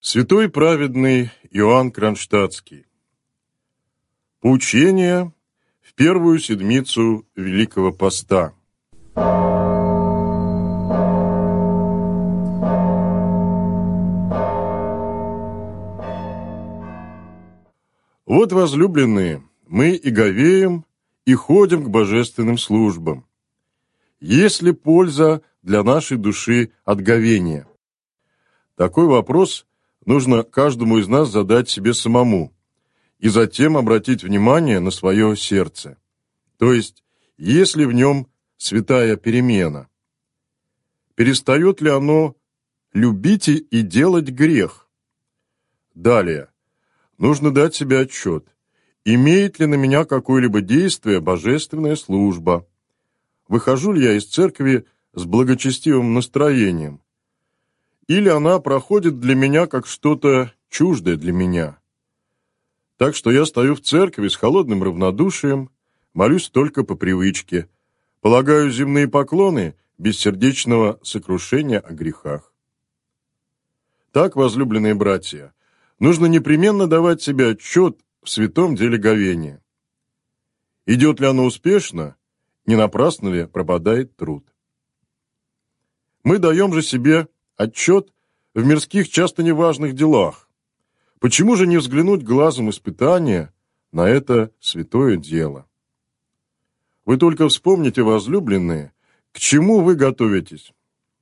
Святой праведный Иоанн Кронштадтский. Поучение в первую седмицу Великого Поста. Вот, возлюбленные, мы и говеем, и ходим к божественным службам. Есть ли польза для нашей души от говения? Такой вопрос нужно каждому из нас задать себе самому и затем обратить внимание на свое сердце. То есть, есть ли в нем святая перемена? Перестает ли оно любить и делать грех? Далее, нужно дать себе отчет, имеет ли на меня какое-либо действие божественная служба? Выхожу ли я из церкви с благочестивым настроением? Или она проходит для меня как что-то чуждое для меня? Так что я стою в церкви с холодным равнодушием, молюсь только по привычке, полагаю земные поклоны без сердечного сокрушения о грехах. Так, возлюбленные братья, нужно непременно давать себе отчет в святом деле говения. Идет ли оно успешно, не напрасно ли пропадает труд? Мы даем же себе отчет в мирских, часто неважных делах. Почему же не взглянуть глазом испытания на это святое дело? Вы только вспомните, возлюбленные, к чему вы готовитесь.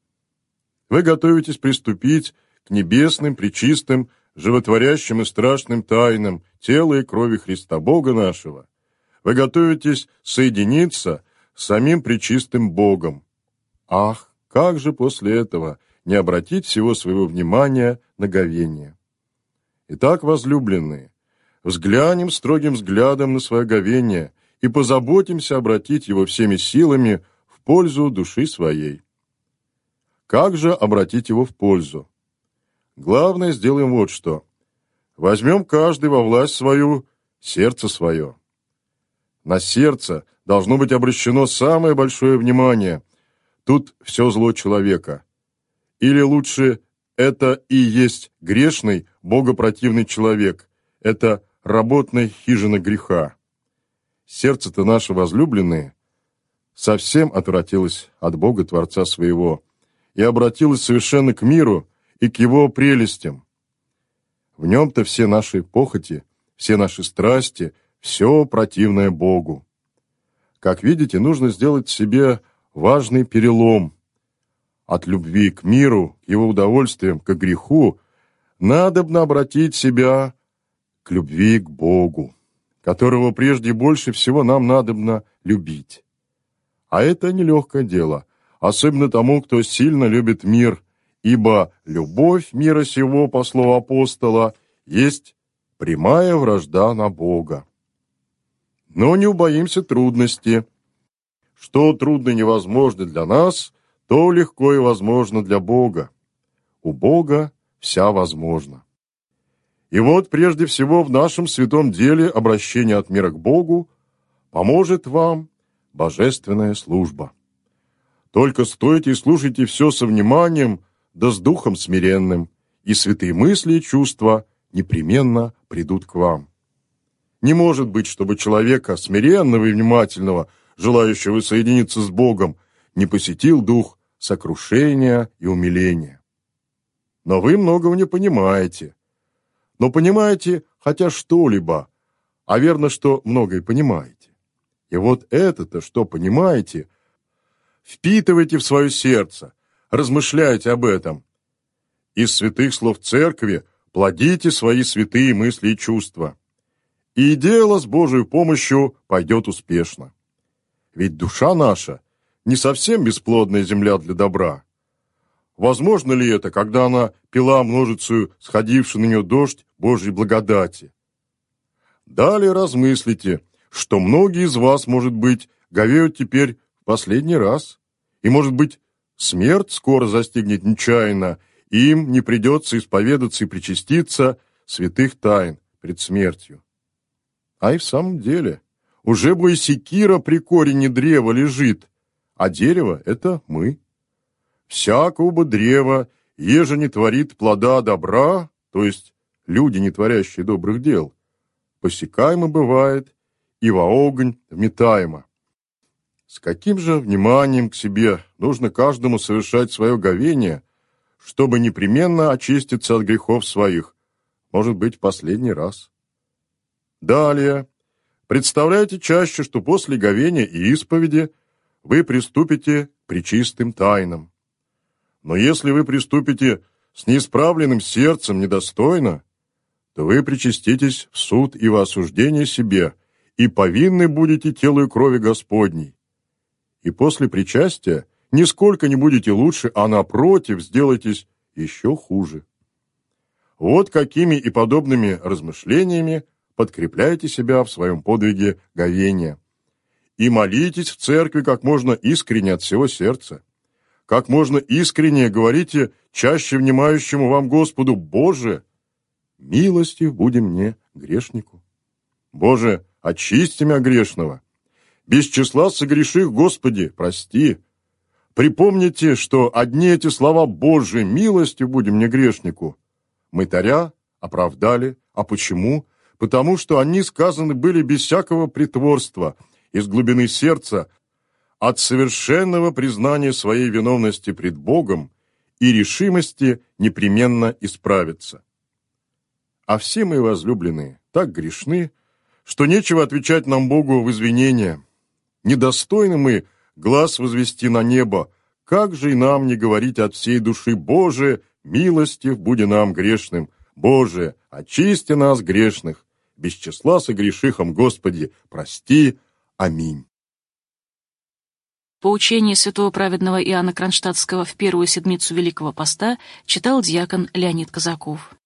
Вы готовитесь приступить к небесным, пречистым, животворящим и страшным тайнам тела и крови Христа Бога нашего. Вы готовитесь соединиться с самим пречистым Богом. Ах, как же после этого не обратить всего своего внимания на говение? Итак, возлюбленные, взглянем строгим взглядом на свое говение и позаботимся обратить его всеми силами в пользу души своей. Как же обратить его в пользу? Главное, сделаем вот что. Возьмем каждый во власть свою сердце свое. На сердце должно быть обращено самое большое внимание. Тут все зло человека. Или лучше, это и есть грешный, богопротивный человек. Это работная хижина греха. Сердце-то наше возлюбленное совсем отвратилось от Бога, Творца своего, и обратилось совершенно к миру и к его прелестям. В нем-то все наши похоти, все наши страсти, все противное Богу. Как видите, нужно сделать себе важный перелом. От любви к миру, к его удовольствиям, к греху, надобно обратить себя к любви к Богу, которого прежде больше всего нам надобно любить. А это нелегкое дело, особенно тому, кто сильно любит мир, ибо любовь мира сего, по слову апостола, есть прямая вражда на Бога. Но не убоимся трудности. Что трудно и невозможно для нас, то легко и возможно для Бога. У Бога вся возможно. И вот прежде всего в нашем святом деле обращения от мира к Богу поможет вам божественная служба. Только стойте и слушайте все со вниманием, да с духом смиренным, и святые мысли и чувства непременно придут к вам. Не может быть, чтобы человека смиренного и внимательного, желающего соединиться с Богом, не посетил дух сокрушения и умиления. Но вы многого не понимаете. Но понимаете хотя что-либо, а верно, что многое понимаете. И вот это-то, что понимаете, впитывайте в свое сердце, размышляйте об этом. Из святых слов церкви плодите свои святые мысли и чувства. И дело с Божьей помощью пойдет успешно. Ведь душа наша не совсем бесплодная земля для добра. Возможно ли это, когда она пила множицею сходивший на нее дождь Божьей благодати? Далее размыслите, что многие из вас, может быть, говеют теперь в последний раз, и, может быть, смерть скоро застигнет нечаянно, и им не придется исповедаться и причаститься святых тайн пред смертью. А и в самом деле, уже бы и секира при корене древа лежит, а дерево — это мы. Всякого бы древа, еже не творит плода добра, то есть люди, не творящие добрых дел, посекаемо бывает и во огонь вметаемо. С каким же вниманием к себе нужно каждому совершать свое говение, чтобы непременно очиститься от грехов своих, может быть, в последний раз. Далее, представляйте чаще, что после говения и исповеди вы приступите к пречистым тайнам. Но если вы приступите с неисправленным сердцем недостойно, то вы причаститесь в суд и во осуждение себе, и повинны будете телу и крови Господней. И после причастия нисколько не будете лучше, а напротив, сделаетесь еще хуже. Вот какими и подобными размышлениями подкрепляйте себя в своем подвиге говения. И молитесь в церкви как можно искренне от всего сердца. Как можно искреннее говорите чаще внимающему вам Господу: «Боже, милостив буди мне, грешнику». «Боже, очисти меня грешного». «Без числа согреших, Господи, прости». Припомните, что одни эти слова «Боже, милостив буди мне, грешнику» мытаря оправдали. А почему? Потому что они сказаны были без всякого притворства, из глубины сердца, от совершенного признания своей виновности пред Богом и решимости непременно исправиться. А все мы, возлюбленные, так грешны, что нечего отвечать нам Богу в извинения. Недостойны мы глаз возвести на небо, как же и нам не говорить от всей души: «Боже, милостив буди нам грешным, Боже, очисти нас грешных, без числа согрешихом, Господи, прости. Аминь». Поучение святого праведного Иоанна Кронштадтского в первую седмицу Великого Поста читал диакон Леонид Казаков.